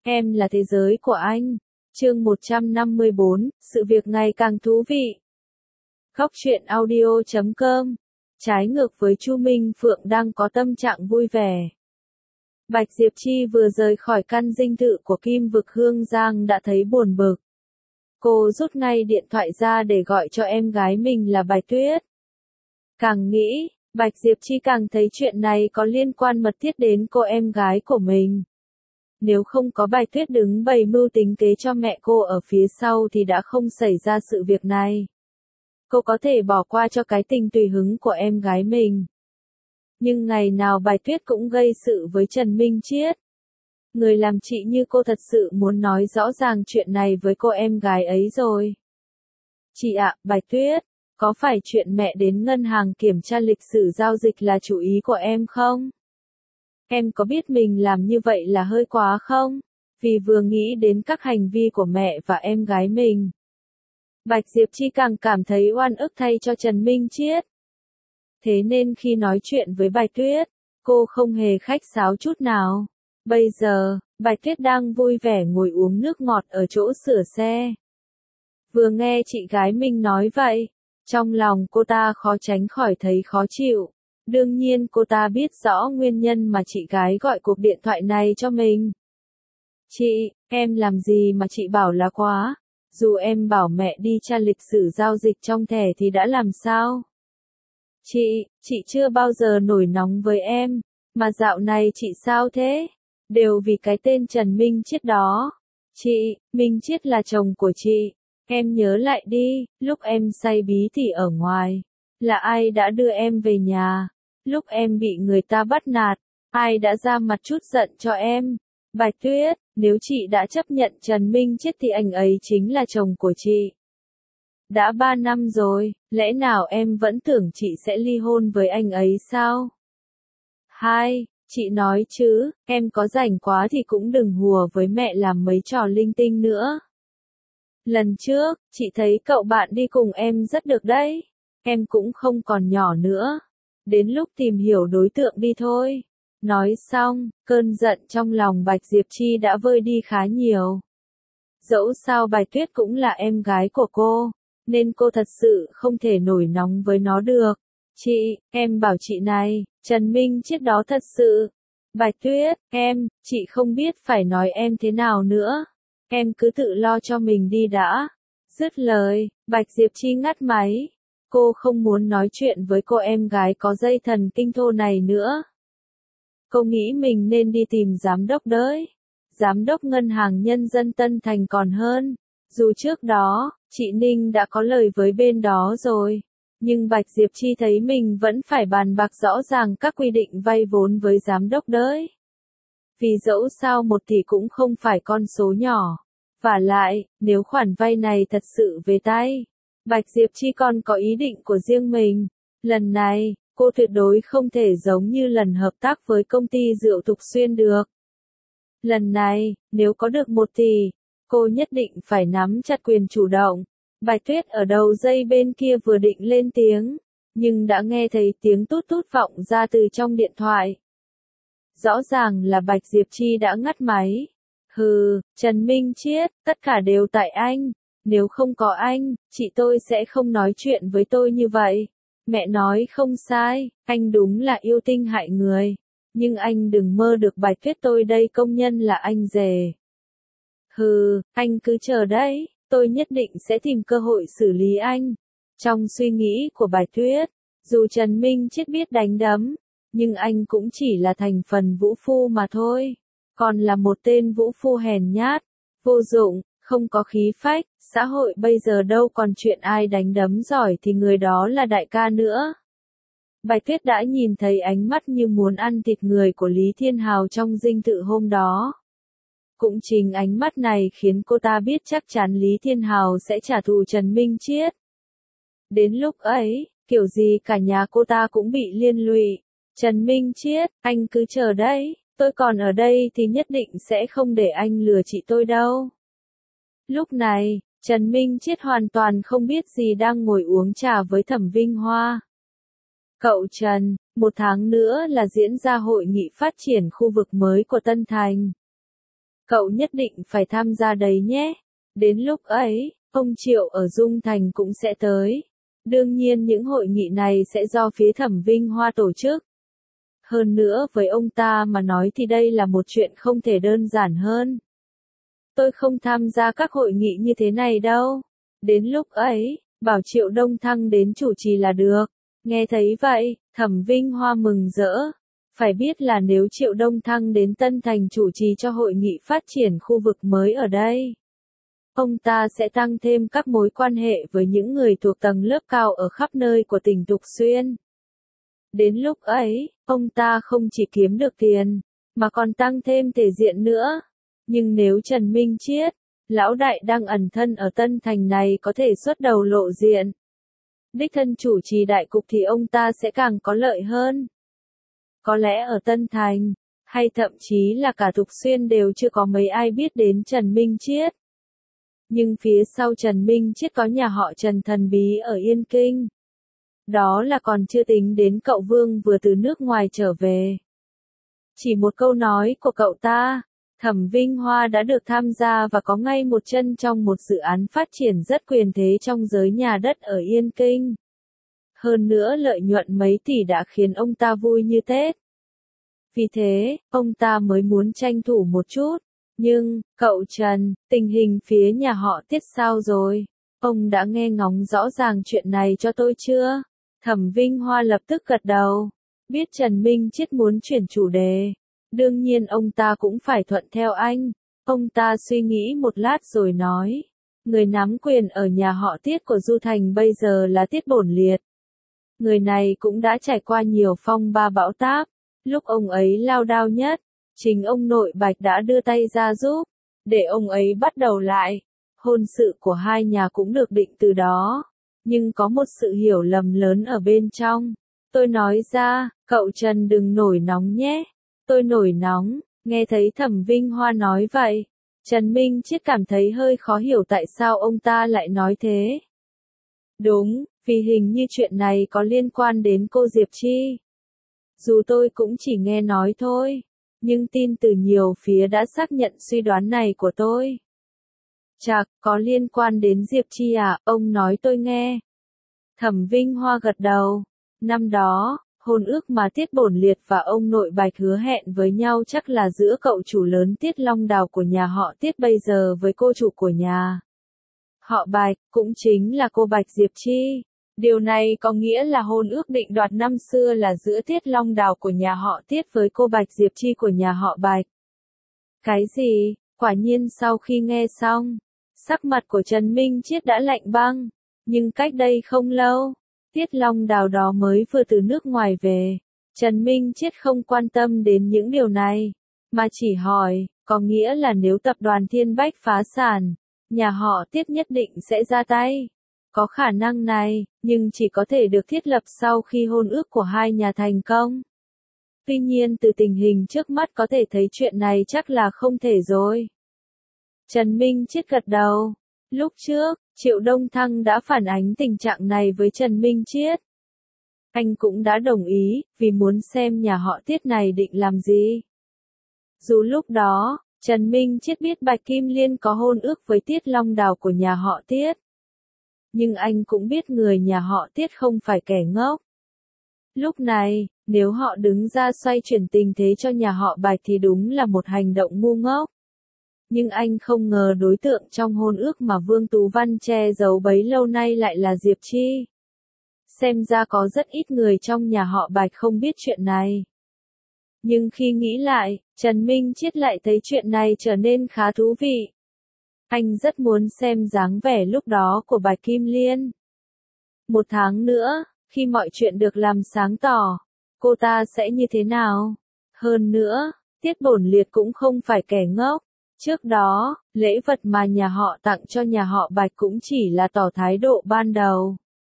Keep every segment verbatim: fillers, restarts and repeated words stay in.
Em là thế giới của anh. Chương một trăm năm mươi bốn, sự việc ngày càng thú vị. Góc truyện audio chấm com. Trái ngược với Chu Minh Phượng đang có tâm trạng vui vẻ. Bạch Diệp Chi vừa rời khỏi căn dinh thự của Kim Vực Hương Giang đã thấy buồn bực. Cô rút ngay điện thoại ra để gọi cho em gái mình là Bạch Tuyết. Càng nghĩ, Bạch Diệp Chi càng thấy chuyện này có liên quan mật thiết đến cô em gái của mình. Nếu không có Bạch Tuyết đứng bày mưu tính kế cho mẹ cô ở phía sau thì đã không xảy ra sự việc này. Cô có thể bỏ qua cho cái tình tùy hứng của em gái mình. Nhưng ngày nào Bạch Tuyết cũng gây sự với Trần Minh Chiết. Người làm chị như cô thật sự muốn nói rõ ràng chuyện này với cô em gái ấy rồi. Chị ạ, Bạch Tuyết, có phải chuyện mẹ đến ngân hàng kiểm tra lịch sử giao dịch là chủ ý của em không? Em có biết mình làm như vậy là hơi quá không? Vì vừa nghĩ đến các hành vi của mẹ và em gái mình. Bạch Diệp Chi càng cảm thấy oan ức thay cho Trần Minh Chiết. Thế nên khi nói chuyện với Bạch Tuyết, cô không hề khách sáo chút nào. Bây giờ, Bạch Tuyết đang vui vẻ ngồi uống nước ngọt ở chỗ sửa xe. Vừa nghe chị gái mình nói vậy, trong lòng cô ta khó tránh khỏi thấy khó chịu. Đương nhiên cô ta biết rõ nguyên nhân mà chị gái gọi cuộc điện thoại này cho mình. Chị, em làm gì mà chị bảo là quá? Dù em bảo mẹ đi tra lịch sử giao dịch trong thẻ thì đã làm sao? Chị, chị chưa bao giờ nổi nóng với em, mà dạo này chị sao thế? Đều vì cái tên Trần Minh Chiết đó. Chị, Minh Chiết là chồng của chị. Em nhớ lại đi, lúc em say bí thì ở ngoài. Là ai đã đưa em về nhà? Lúc em bị người ta bắt nạt, ai đã ra mặt chút giận cho em? Bạch Tuyết, nếu chị đã chấp nhận Trần Minh Chiết thì anh ấy chính là chồng của chị. Đã ba năm rồi, lẽ nào em vẫn tưởng chị sẽ ly hôn với anh ấy sao? Hai, chị nói chứ, em có rảnh quá thì cũng đừng hùa với mẹ làm mấy trò linh tinh nữa. Lần trước, chị thấy cậu bạn đi cùng em rất được đấy. Em cũng không còn nhỏ nữa. Đến lúc tìm hiểu đối tượng đi thôi. Nói xong, cơn giận trong lòng Bạch Diệp Chi đã vơi đi khá nhiều. Dẫu sao Bạch Tuyết cũng là em gái của cô, nên cô thật sự không thể nổi nóng với nó được. Chị, em bảo chị này, Trần Minh Chiết đó thật sự. Bạch Tuyết, em, chị không biết phải nói em thế nào nữa. Em cứ tự lo cho mình đi đã. Dứt lời, Bạch Diệp Chi ngắt máy. Cô không muốn nói chuyện với cô em gái có dây thần kinh thô này nữa. Cô nghĩ mình nên đi tìm giám đốc đấy. Giám đốc ngân hàng nhân dân Tân Thành còn hơn. Dù trước đó, chị Ninh đã có lời với bên đó rồi. Nhưng Bạch Diệp Chi thấy mình vẫn phải bàn bạc rõ ràng các quy định vay vốn với giám đốc đấy. Vì dẫu sao một tỷ cũng không phải con số nhỏ. Vả lại, nếu khoản vay này thật sự về tay, Bạch Diệp Chi còn có ý định của riêng mình. Lần này, cô tuyệt đối không thể giống như lần hợp tác với công ty rượu Thục Xuyên được. Lần này, nếu có được một tỷ, cô nhất định phải nắm chặt quyền chủ động. Bạch Tuyết ở đầu dây bên kia vừa định lên tiếng, nhưng đã nghe thấy tiếng tút tút vọng ra từ trong điện thoại. Rõ ràng là Bạch Diệp Chi đã ngắt máy. Hừ, Trần Minh Chiết, tất cả đều tại anh. Nếu không có anh, chị tôi sẽ không nói chuyện với tôi như vậy. Mẹ nói không sai, anh đúng là yêu tinh hại người. Nhưng anh đừng mơ được Bạch Tuyết tôi đây công nhân là anh rể. Hừ, anh cứ chờ đấy, tôi nhất định sẽ tìm cơ hội xử lý anh. Trong suy nghĩ của Bạch Tuyết, dù Trần Minh Chiết biết đánh đấm, nhưng anh cũng chỉ là thành phần vũ phu mà thôi. Còn là một tên vũ phu hèn nhát, vô dụng, không có khí phách, xã hội bây giờ đâu còn chuyện ai đánh đấm giỏi thì người đó là đại ca nữa. Bạch Tuyết đã nhìn thấy ánh mắt như muốn ăn thịt người của Lý Thiên Hào trong dinh thự hôm đó. Cũng chính ánh mắt này khiến cô ta biết chắc chắn Lý Thiên Hào sẽ trả thù Trần Minh Chiết. Đến lúc ấy, kiểu gì cả nhà cô ta cũng bị liên lụy. Trần Minh Chiết, anh cứ chờ đấy. Tôi còn ở đây thì nhất định sẽ không để anh lừa chị tôi đâu. Lúc này, Trần Minh Chiết hoàn toàn không biết gì đang ngồi uống trà với Thẩm Vinh Hoa. Cậu Trần, một tháng nữa là diễn ra hội nghị phát triển khu vực mới của Tân Thành. Cậu nhất định phải tham gia đấy nhé. Đến lúc ấy, ông Triệu ở Dung Thành cũng sẽ tới. Đương nhiên những hội nghị này sẽ do phía Thẩm Vinh Hoa tổ chức. Hơn nữa với ông ta mà nói thì đây là một chuyện không thể đơn giản hơn. Tôi không tham gia các hội nghị như thế này đâu. Đến lúc ấy, bảo Triệu Đông Thăng đến chủ trì là được. Nghe thấy vậy, Thẩm Vinh Hoa mừng rỡ. Phải biết là nếu Triệu Đông Thăng đến Tân Thành chủ trì cho hội nghị phát triển khu vực mới ở đây, ông ta sẽ tăng thêm các mối quan hệ với những người thuộc tầng lớp cao ở khắp nơi của tỉnh Tục Xuyên. Đến lúc ấy, ông ta không chỉ kiếm được tiền, mà còn tăng thêm thể diện nữa. Nhưng nếu Trần Minh Chiết, lão đại đang ẩn thân ở Tân Thành này có thể xuất đầu lộ diện, đích thân chủ trì đại cục thì ông ta sẽ càng có lợi hơn. Có lẽ ở Tân Thành, hay thậm chí là cả Tục Xuyên đều chưa có mấy ai biết đến Trần Minh Chiết. Nhưng phía sau Trần Minh Chiết có nhà họ Trần thần bí ở Yên Kinh. Đó là còn chưa tính đến cậu Vương vừa từ nước ngoài trở về. Chỉ một câu nói của cậu ta, Thẩm Vinh Hoa đã được tham gia và có ngay một chân trong một dự án phát triển rất quyền thế trong giới nhà đất ở Yên Kinh. Hơn nữa lợi nhuận mấy tỷ đã khiến ông ta vui như Tết. Vì thế, ông ta mới muốn tranh thủ một chút. Nhưng, cậu Trần, tình hình phía nhà họ Tiết sao rồi? Ông đã nghe ngóng rõ ràng chuyện này cho tôi chưa? Thẩm Vinh Hoa lập tức gật đầu. Biết Trần Minh Chiết muốn chuyển chủ đề. Đương nhiên ông ta cũng phải thuận theo anh. Ông ta suy nghĩ một lát rồi nói. Người nắm quyền ở nhà họ Tiết của Du Thành bây giờ là Tiết Bổn Liệt. Người này cũng đã trải qua nhiều phong ba bão táp. Lúc ông ấy lao đao nhất, chính ông nội Bạch đã đưa tay ra giúp, để ông ấy bắt đầu lại. Hôn sự của hai nhà cũng được định từ đó. Nhưng có một sự hiểu lầm lớn ở bên trong. Tôi nói ra, cậu Trần đừng nổi nóng nhé. Tôi nổi nóng, nghe thấy Thẩm Vinh Hoa nói vậy. Trần Minh Chiết cảm thấy hơi khó hiểu tại sao ông ta lại nói thế. Đúng, vì hình như chuyện này có liên quan đến cô Diệp Chi. Dù tôi cũng chỉ nghe nói thôi, nhưng tin từ nhiều phía đã xác nhận suy đoán này của tôi. Chạc, có liên quan đến Diệp Chi à, ông nói tôi nghe. Thẩm Vinh Hoa gật đầu. Năm đó, hôn ước mà Tiết Bổn Liệt và ông nội Bạch hứa hẹn với nhau chắc là giữa cậu chủ lớn Tiết Long Đào của nhà họ Tiết bây giờ với cô chủ của nhà họ Bạch, cũng chính là cô Bạch Diệp Chi. Điều này có nghĩa là hôn ước định đoạt năm xưa là giữa Tiết Long Đào của nhà họ Tiết với cô Bạch Diệp Chi của nhà họ Bạch. Cái gì? Quả nhiên sau khi nghe xong, sắc mặt của Trần Minh Chiết đã lạnh băng. Nhưng cách đây không lâu, Tiết Long Đào đó mới vừa từ nước ngoài về. Trần Minh Chiết không quan tâm đến những điều này, mà chỉ hỏi, có nghĩa là nếu tập đoàn Thiên Bách phá sản, nhà họ Tiết nhất định sẽ ra tay. Có khả năng này, nhưng chỉ có thể được thiết lập sau khi hôn ước của hai nhà thành công. Tuy nhiên từ tình hình trước mắt có thể thấy chuyện này chắc là không thể rồi. Trần Minh Chiết gật đầu. Lúc trước, Triệu Đông Thăng đã phản ánh tình trạng này với Trần Minh Chiết. Anh cũng đã đồng ý, vì muốn xem nhà họ Tiết này định làm gì. Dù lúc đó, Trần Minh Chiết biết Bạch Kim Liên có hôn ước với Tiết Long Đào của nhà họ Tiết. Nhưng anh cũng biết người nhà họ Tiết không phải kẻ ngốc. Lúc này, nếu họ đứng ra xoay chuyển tình thế cho nhà họ Bạch thì đúng là một hành động ngu ngốc. Nhưng anh không ngờ đối tượng trong hôn ước mà Vương Tú Văn che giấu bấy lâu nay lại là Diệp Chi. Xem ra có rất ít người trong nhà họ Bạch không biết chuyện này. Nhưng khi nghĩ lại, Trần Minh Chiết lại thấy chuyện này trở nên khá thú vị. Anh rất muốn xem dáng vẻ lúc đó của Bạch Kim Liên. Một tháng nữa, khi mọi chuyện được làm sáng tỏ, cô ta sẽ như thế nào? Hơn nữa, Tiết Bổn Liệt cũng không phải kẻ ngốc. Trước đó, lễ vật mà nhà họ tặng cho nhà họ Bạch cũng chỉ là tỏ thái độ ban đầu.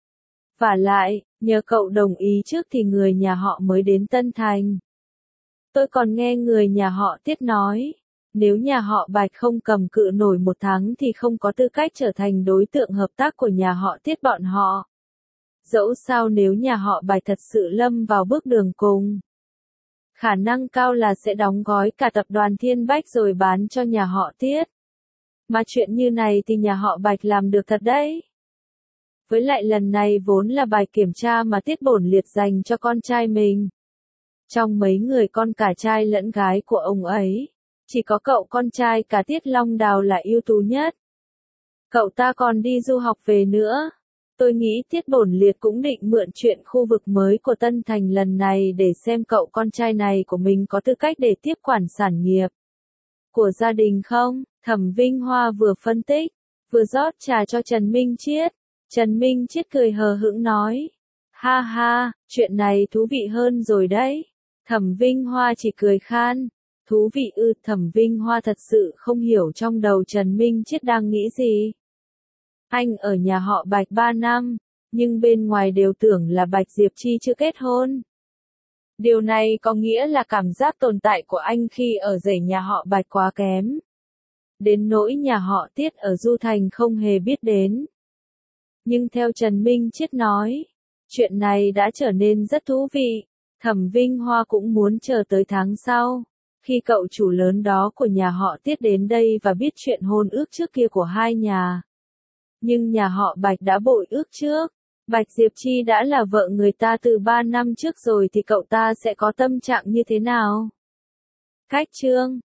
Vả lại, nhờ cậu đồng ý trước thì người nhà họ mới đến Tân Thành. Tôi còn nghe người nhà họ Tiết nói, nếu nhà họ Bạch không cầm cự nổi một tháng thì không có tư cách trở thành đối tượng hợp tác của nhà họ Tiết bọn họ. Dẫu sao nếu nhà họ Bạch thật sự lâm vào bước đường cùng, Khả năng cao là sẽ đóng gói cả tập đoàn Thiên Bách rồi bán cho nhà họ Tiết. Mà chuyện như này thì nhà họ Bạch làm được thật đấy. Với lại lần này vốn là bài kiểm tra mà Tiết Bổn Liệt dành cho con trai mình. Trong mấy người con cả trai lẫn gái của ông ấy, chỉ có cậu con trai cả Tiết Long Đào là ưu tú nhất. Cậu ta còn đi du học về nữa. Tôi nghĩ Tiết Bổn Liệt cũng định mượn chuyện khu vực mới của Tân Thành lần này để xem cậu con trai này của mình có tư cách để tiếp quản sản nghiệp của gia đình không. Thẩm Vinh Hoa vừa phân tích, vừa rót trà cho Trần Minh Chiết. Trần Minh Chiết cười hờ hững nói. Ha ha, chuyện này thú vị hơn rồi đấy. Thẩm Vinh Hoa chỉ cười khan. Thú vị ư? Thẩm Vinh Hoa thật sự không hiểu trong đầu Trần Minh Chiết đang nghĩ gì. Anh ở nhà họ Bạch ba năm, nhưng bên ngoài đều tưởng là Bạch Diệp Chi chưa kết hôn. Điều này có nghĩa là cảm giác tồn tại của anh khi ở rể nhà họ Bạch quá kém. Đến nỗi nhà họ Tiết ở Du Thành không hề biết đến. Nhưng theo Trần Minh Chiết nói, chuyện này đã trở nên rất thú vị. Thẩm Vinh Hoa cũng muốn chờ tới tháng sau, khi cậu chủ lớn đó của nhà họ Tiết đến đây và biết chuyện hôn ước trước kia của hai nhà. Nhưng nhà họ Bạch đã bội ước trước. Bạch Diệp Chi đã là vợ người ta từ ba năm trước rồi thì cậu ta sẽ có tâm trạng như thế nào? Khách chương